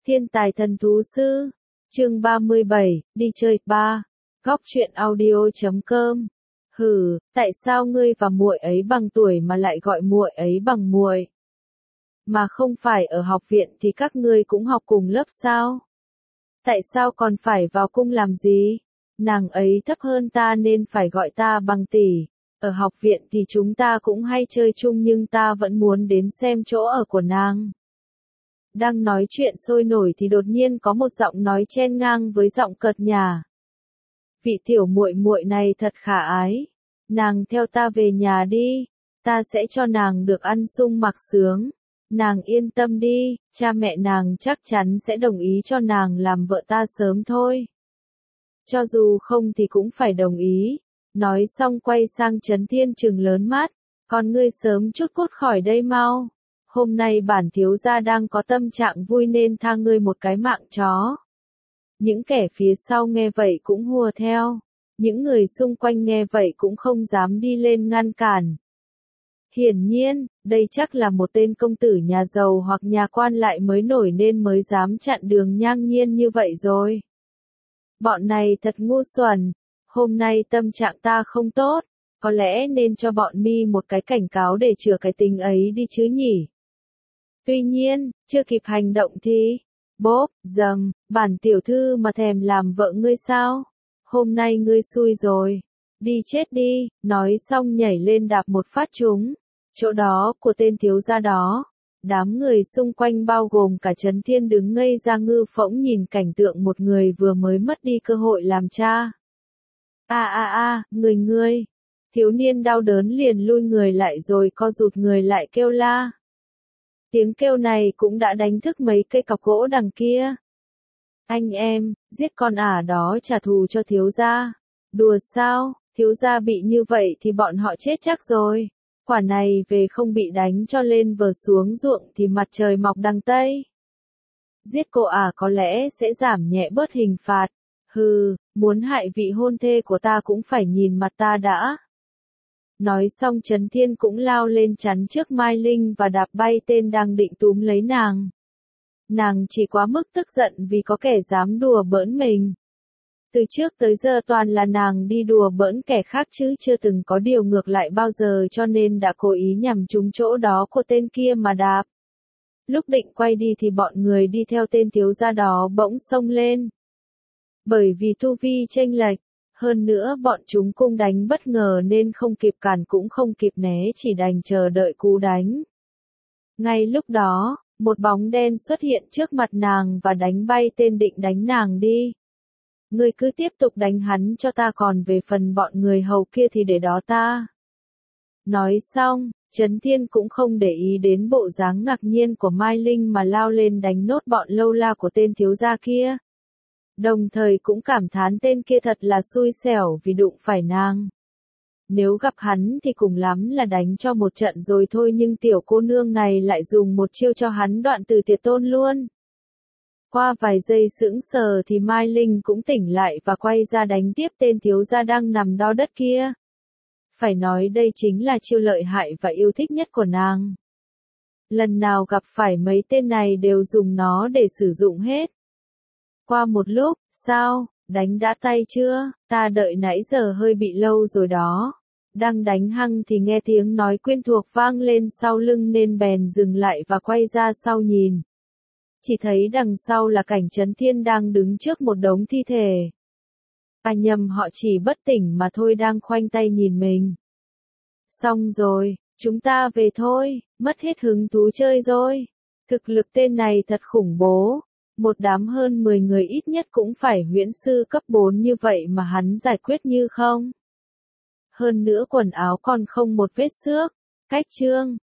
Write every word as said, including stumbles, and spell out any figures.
Thiên tài thần thú sư, chương ba mươi bảy, đi chơi ba. Góc truyện audio chấm com. Hừ, tại sao ngươi và muội ấy bằng tuổi mà lại gọi muội ấy bằng muội? Mà không phải ở học viện thì các ngươi cũng học cùng lớp sao? Tại sao còn phải vào cung làm gì? Nàng ấy thấp hơn ta nên phải gọi ta bằng tỷ. Ở học viện thì chúng ta cũng hay chơi chung nhưng ta vẫn muốn đến xem chỗ ở của nàng. Đang nói chuyện sôi nổi thì đột nhiên có một giọng nói chen ngang với giọng cợt nhả. Vị tiểu muội muội này thật khả ái. Nàng theo ta về nhà đi, ta sẽ cho nàng được ăn sung mặc sướng. Nàng yên tâm đi, cha mẹ nàng chắc chắn sẽ đồng ý cho nàng làm vợ ta sớm thôi. Cho dù không thì cũng phải đồng ý. Nói xong quay sang Trấn Thiên trừng lớn mắt, con ngươi sớm chút cút khỏi đây mau. Hôm nay bản thiếu gia đang có tâm trạng vui nên tha ngươi một cái mạng chó. Những kẻ phía sau nghe vậy cũng hùa theo. Những người xung quanh nghe vậy cũng không dám đi lên ngăn cản. Hiển nhiên, đây chắc là một tên công tử nhà giàu hoặc nhà quan lại mới nổi nên mới dám chặn đường ngang nhiên như vậy rồi. Bọn này thật ngu xuẩn. Hôm nay tâm trạng ta không tốt, có lẽ nên cho bọn mi một cái cảnh cáo để chừa cái tính ấy đi chứ nhỉ. Tuy nhiên, chưa kịp hành động thì, bốp, dầm, bản tiểu thư mà thèm làm vợ ngươi sao? Hôm nay ngươi xui rồi, đi chết đi, nói xong nhảy lên đạp một phát trúng, chỗ đó của tên thiếu gia đó. Đám người xung quanh bao gồm cả Trấn Thiên đứng ngây ra ngư phỗng nhìn cảnh tượng một người vừa mới mất đi cơ hội làm cha. A a a, người ngươi. Thiếu niên đau đớn liền lui người lại rồi co rụt người lại kêu la. Tiếng kêu này cũng đã đánh thức mấy cây cọc gỗ đằng kia. Anh em, giết con ả đó trả thù cho thiếu gia. Đùa sao, thiếu gia bị như vậy thì bọn họ chết chắc rồi. Quả này về không bị đánh cho lên vờ xuống ruộng thì mặt trời mọc đằng Tây. Giết cô ả có lẽ sẽ giảm nhẹ bớt hình phạt. Hừ, muốn hại vị hôn thê của ta cũng phải nhìn mặt ta đã. Nói xong Trấn Thiên cũng lao lên chắn trước Mai Linh và đạp bay tên đang định túm lấy nàng. Nàng chỉ quá mức tức giận vì có kẻ dám đùa bỡn mình. Từ trước tới giờ toàn là nàng đi đùa bỡn kẻ khác chứ chưa từng có điều ngược lại bao giờ cho nên đã cố ý nhằm trúng chỗ đó của tên kia mà đạp. Lúc định quay đi thì bọn người đi theo tên thiếu gia đó bỗng xông lên. Bởi vì tu vi chênh lệch, hơn nữa bọn chúng cung đánh bất ngờ nên không kịp cản cũng không kịp né chỉ đành chờ đợi cú đánh. Ngay lúc đó, một bóng đen xuất hiện trước mặt nàng và đánh bay tên định đánh nàng đi. Ngươi cứ tiếp tục đánh hắn cho ta còn về phần bọn người hầu kia thì để đó ta. Nói xong, Trấn Thiên cũng không để ý đến bộ dáng ngạc nhiên của Mai Linh mà lao lên đánh nốt bọn lâu la của tên thiếu gia kia. Đồng thời cũng cảm thán tên kia thật là xui xẻo vì đụng phải nàng. Nếu gặp hắn thì cùng lắm là đánh cho một trận rồi thôi nhưng tiểu cô nương này lại dùng một chiêu cho hắn đoạn từ tiệt tôn luôn. Qua vài giây sững sờ thì Mai Linh cũng tỉnh lại và quay ra đánh tiếp tên thiếu gia đang nằm đo đất kia. Phải nói đây chính là chiêu lợi hại và yêu thích nhất của nàng. Lần nào gặp phải mấy tên này đều dùng nó để sử dụng hết. Qua một lúc, sao, đánh đã tay chưa, ta đợi nãy giờ hơi bị lâu rồi đó. Đang đánh hăng thì nghe tiếng nói quen thuộc vang lên sau lưng nên bèn dừng lại và quay ra sau nhìn. Chỉ thấy đằng sau là cảnh Trấn Thiên đang đứng trước một đống thi thể. À nhầm họ chỉ bất tỉnh mà thôi đang khoanh tay nhìn mình. Xong rồi, chúng ta về thôi, mất hết hứng thú chơi rồi. Thực lực tên này thật khủng bố. Một đám hơn mười người ít nhất cũng phải huyễn sư cấp bốn như vậy mà hắn giải quyết như không. Hơn nữa quần áo còn không một vết xước. Cách chương.